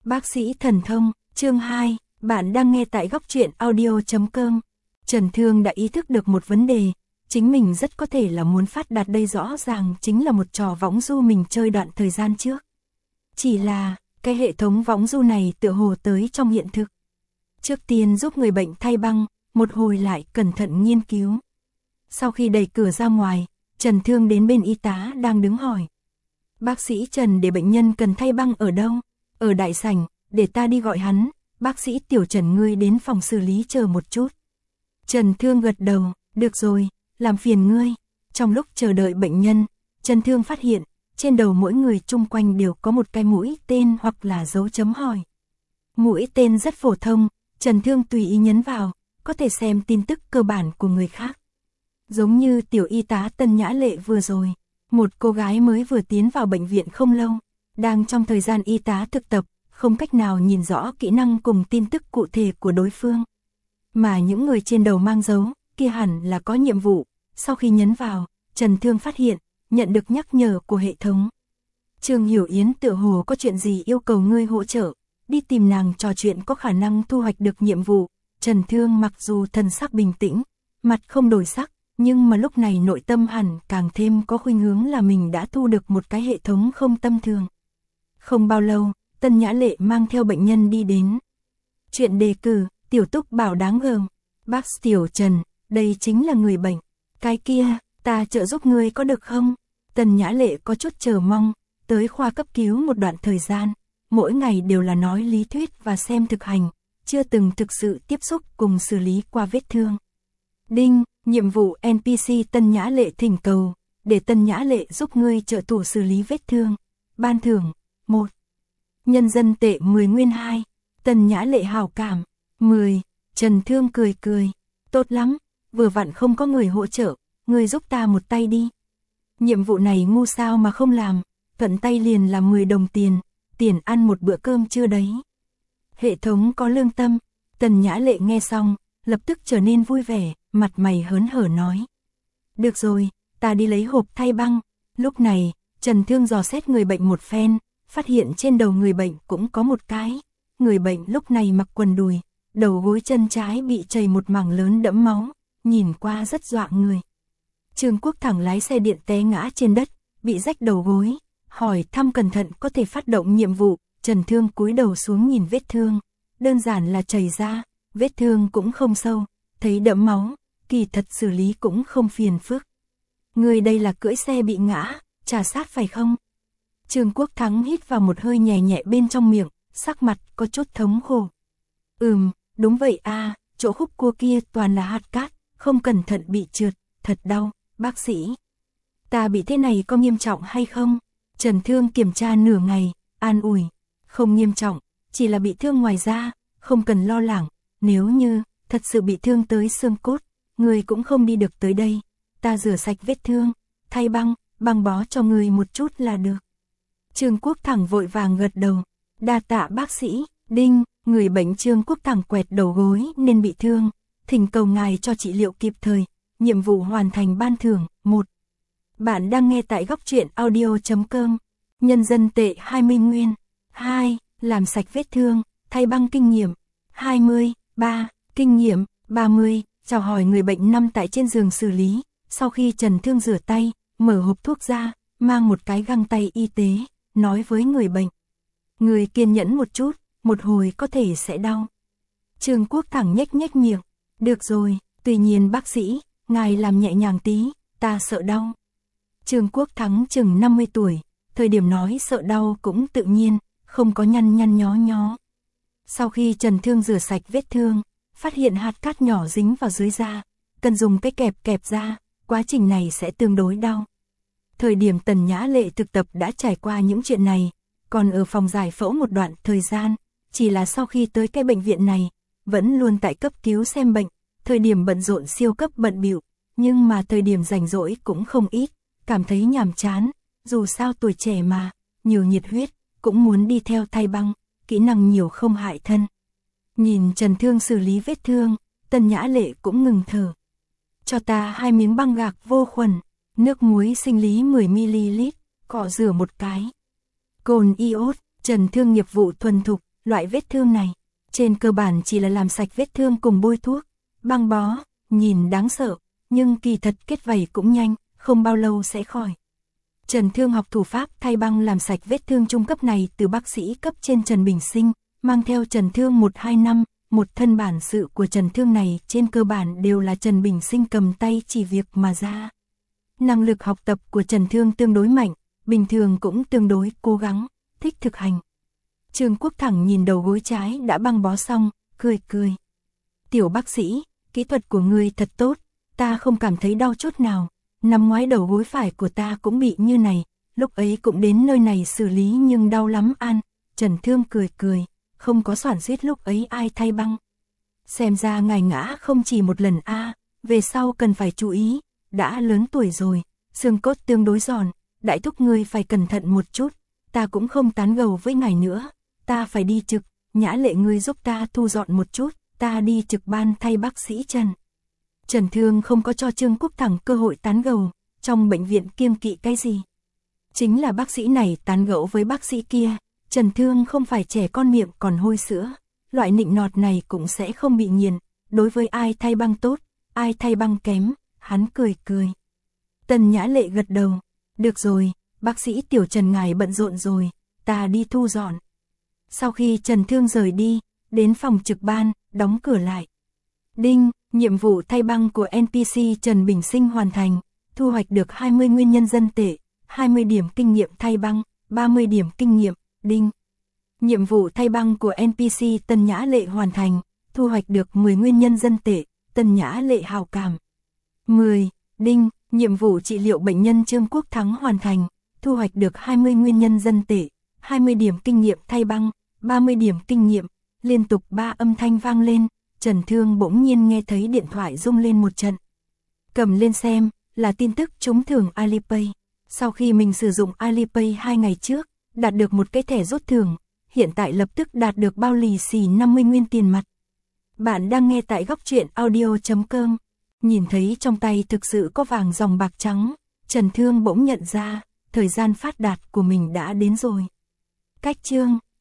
Bác sĩ thần thông, chương 2, bạn đang nghe tại góc truyện audio.com. Trần Thương đã ý thức được một vấn đề, chính mình rất có thể là muốn phát đạt đây rõ ràng chính là một trò võng du mình chơi đoạn thời gian trước. Chỉ là, cái hệ thống võng du này tựa hồ tới trong hiện thực. Trước tiên giúp người bệnh thay băng, một hồi lại cẩn thận nghiên cứu. Sau khi đẩy cửa ra ngoài, Trần Thương đến bên y tá đang đứng hỏi. Bác sĩ Trần, để bệnh nhân cần thay băng ở đâu? Ở đại sảnh, để ta đi gọi hắn. Bác sĩ Tiểu Trần, ngươi đến phòng xử lý chờ một chút. Trần Thương gật đầu, được rồi, làm phiền ngươi. Trong lúc chờ đợi bệnh nhân, Trần Thương phát hiện, trên đầu mỗi người chung quanh đều có một cái mũi tên hoặc là dấu chấm hỏi. Mũi tên rất phổ thông, Trần Thương tùy ý nhấn vào, có thể xem tin tức cơ bản của người khác. Giống như tiểu y tá Tân Nhã Lệ vừa rồi, một cô gái mới vừa tiến vào bệnh viện không lâu, đang trong thời gian y tá thực tập, không cách nào nhìn rõ kỹ năng cùng tin tức cụ thể của đối phương. Mà những người trên đầu mang dấu, kia hẳn là có nhiệm vụ. Sau khi nhấn vào, Trần Thương phát hiện, nhận được nhắc nhở của hệ thống. Trương Hiểu Yến tựa hồ có chuyện gì yêu cầu ngươi hỗ trợ, đi tìm nàng trò chuyện có khả năng thu hoạch được nhiệm vụ. Trần Thương mặc dù thần sắc bình tĩnh, mặt không đổi sắc, nhưng mà lúc này nội tâm hẳn càng thêm có khuynh hướng là mình đã thu được một cái hệ thống không tâm thường. Không bao lâu, Tân Nhã Lệ mang theo bệnh nhân đi đến. Chuyện đề cử, Tiểu Túc bảo đáng gờm. Bác Tiểu Trần, đây chính là người bệnh. Cái kia, ta trợ giúp ngươi có được không? Tân Nhã Lệ có chút chờ mong, tới khoa cấp cứu một đoạn thời gian. Mỗi ngày đều là nói lý thuyết và xem thực hành, chưa từng thực sự tiếp xúc cùng xử lý qua vết thương. Đinh, nhiệm vụ NPC Tân Nhã Lệ thỉnh cầu, để Tân Nhã Lệ giúp ngươi trợ thủ xử lý vết thương. Ban thưởng, 1. Nhân dân tệ 10 nguyên 2. Tân Nhã Lệ hảo cảm, 10. Trần Thương cười cười, tốt lắm, vừa vặn không có người hỗ trợ, ngươi giúp ta một tay đi. Nhiệm vụ này ngu sao mà không làm, thuận tay liền là 10 đồng tiền, tiền ăn một bữa cơm trưa đấy. Hệ thống có lương tâm. Tân Nhã Lệ nghe xong, lập tức trở nên vui vẻ, mặt mày hớn hở nói. Được rồi, ta đi lấy hộp thay băng. Lúc này, Trần Thương dò xét người bệnh một phen, phát hiện trên đầu người bệnh cũng có một cái. Người bệnh lúc này mặc quần đùi, đầu gối chân trái bị chảy một mảng lớn đẫm máu, nhìn qua rất dọa người. Trương Quốc Thẳng lái xe điện té ngã trên đất, bị rách đầu gối, hỏi thăm cẩn thận có thể phát động nhiệm vụ. Trần Thương cúi đầu xuống nhìn vết thương, đơn giản là chảy ra, vết thương cũng không sâu, thấy đẫm máu, kỳ thật xử lý cũng không phiền phức. Người đây là cưỡi xe bị ngã, trà sát phải không? Trương Quốc Thắng hít vào một hơi nhẹ nhẹ bên trong miệng, sắc mặt có chút thống khổ. Đúng vậy a, chỗ khúc cua kia toàn là hạt cát, không cẩn thận bị trượt, thật đau, bác sĩ. Ta bị thế này có nghiêm trọng hay không? Trần Thương kiểm tra nửa ngày, an ủi. Không nghiêm trọng, chỉ là bị thương ngoài da, không cần lo lắng. Nếu như thật sự bị thương tới xương cốt, người cũng không đi được tới đây. Ta rửa sạch vết thương, thay băng bó cho người một chút là được. Trương Quốc Thẳng vội vàng gật đầu. Đa tạ bác sĩ. Đinh, người bệnh Trương Quốc Thẳng quẹt đầu gối nên bị thương, thỉnh cầu ngài cho trị liệu kịp thời. Nhiệm vụ hoàn thành, ban thưởng, 1. Bạn đang nghe tại góc truyện audio.com. Nhân dân tệ 20 nguyên. 2. Làm sạch vết thương, thay băng kinh nghiệm, 20. 3. Kinh nghiệm, 30. Chào hỏi người bệnh nằm tại trên giường xử lý. Sau khi Trần Thương rửa tay, mở hộp thuốc ra, mang một cái găng tay y tế, nói với người bệnh. Người kiên nhẫn một chút, một hồi có thể sẽ đau. Trương Quốc Thẳng nhếch nhếch miệng. Được rồi, tuy nhiên bác sĩ, ngài làm nhẹ nhàng tí, ta sợ đau. Trương Quốc Thắng chừng 50 tuổi, thời điểm nói sợ đau cũng tự nhiên, không có nhăn nhó. Sau khi Trần Thương rửa sạch vết thương, phát hiện hạt cát nhỏ dính vào dưới da, cần dùng cái kẹp ra, quá trình này sẽ tương đối đau. Thời điểm Tần Nhã Lệ thực tập đã trải qua những chuyện này, còn ở phòng giải phẫu một đoạn thời gian, chỉ là sau khi tới cái bệnh viện này, vẫn luôn tại cấp cứu xem bệnh, thời điểm bận rộn siêu cấp bận bịu, nhưng mà thời điểm rảnh rỗi cũng không ít, cảm thấy nhàm chán, dù sao tuổi trẻ mà, nhiều nhiệt huyết, cũng muốn đi theo thay băng, kỹ năng nhiều không hại thân. Nhìn Trần Thương xử lý vết thương, Tân Nhã Lệ cũng ngừng thở. Cho ta 2 miếng băng gạc vô khuẩn, nước muối sinh lý 10ml, cọ rửa một cái. Cồn iốt, Trần Thương nghiệp vụ thuần thục, Loại vết thương này, trên cơ bản chỉ là làm sạch vết thương cùng bôi thuốc, băng bó, nhìn đáng sợ, nhưng kỳ thật kết vảy cũng nhanh, không bao lâu sẽ khỏi. Trần Thương học thủ pháp thay băng làm sạch vết thương trung cấp này từ bác sĩ cấp trên Trần Bình Sinh, mang theo Trần Thương 1-2 năm, một thân bản sự của Trần Thương này trên cơ bản đều là Trần Bình Sinh cầm tay chỉ việc mà ra. Năng lực học tập của Trần Thương tương đối mạnh, bình thường cũng tương đối cố gắng, thích thực hành. Trương Quốc Thẳng nhìn đầu gối trái đã băng bó xong, cười cười. Tiểu bác sĩ, kỹ thuật của ngươi thật tốt, ta không cảm thấy đau chút nào. Năm ngoái đầu gối phải của ta cũng bị như này, lúc ấy cũng đến nơi này xử lý nhưng đau lắm an. Trần Thương cười cười, không có xoản xuýt lúc ấy ai thay băng. Xem ra ngài ngã không chỉ một lần a, về sau cần phải chú ý, đã lớn tuổi rồi, xương cốt tương đối giòn, đại thúc ngươi phải cẩn thận một chút, ta cũng không tán gẫu với ngài nữa, ta phải đi trực, Nhã Lệ ngươi giúp ta thu dọn một chút, ta đi trực ban thay bác sĩ Trần. Trần Thương không có cho Trương Quốc Thẳng cơ hội tán gẫu, trong bệnh viện kiêng kỵ cái gì. Chính là bác sĩ này tán gẫu với bác sĩ kia, Trần Thương không phải trẻ con miệng còn hôi sữa, loại nịnh nọt này cũng sẽ không bị nghiền, đối với ai thay băng tốt, ai thay băng kém, hắn cười cười. Tần Nhã Lệ gật đầu, được rồi, bác sĩ Tiểu Trần ngài bận rộn rồi, ta đi thu dọn. Sau khi Trần Thương rời đi, đến phòng trực ban, đóng cửa lại. Đinh, nhiệm vụ thay băng của NPC Trần Bình Sinh hoàn thành, thu hoạch được 20 nguyên nhân dân tệ, 20 điểm kinh nghiệm thay băng, 30 điểm kinh nghiệm, đinh. Nhiệm vụ thay băng của NPC Tần Nhã Lệ hoàn thành, thu hoạch được 10 nguyên nhân dân tệ, Tần Nhã Lệ hào cảm. 10, đinh, nhiệm vụ trị liệu bệnh nhân Trương Quốc Thắng hoàn thành, thu hoạch được 20 nguyên nhân dân tệ, 20 điểm kinh nghiệm thay băng, 30 điểm kinh nghiệm, liên tục 3 âm thanh vang lên, Trần Thương bỗng nhiên nghe thấy điện thoại rung lên một trận. Cầm lên xem, là tin tức trúng thưởng Alipay. Sau khi mình sử dụng Alipay 2 ngày trước, đạt được một cái thẻ rút thưởng, hiện tại lập tức đạt được bao lì xì 50 nguyên tiền mặt. Bạn đang nghe tại góc truyện audio.com. Nhìn thấy trong tay thực sự có vàng dòng bạc trắng, Trần Thương bỗng nhận ra, thời gian phát đạt của mình đã đến rồi. Cách chương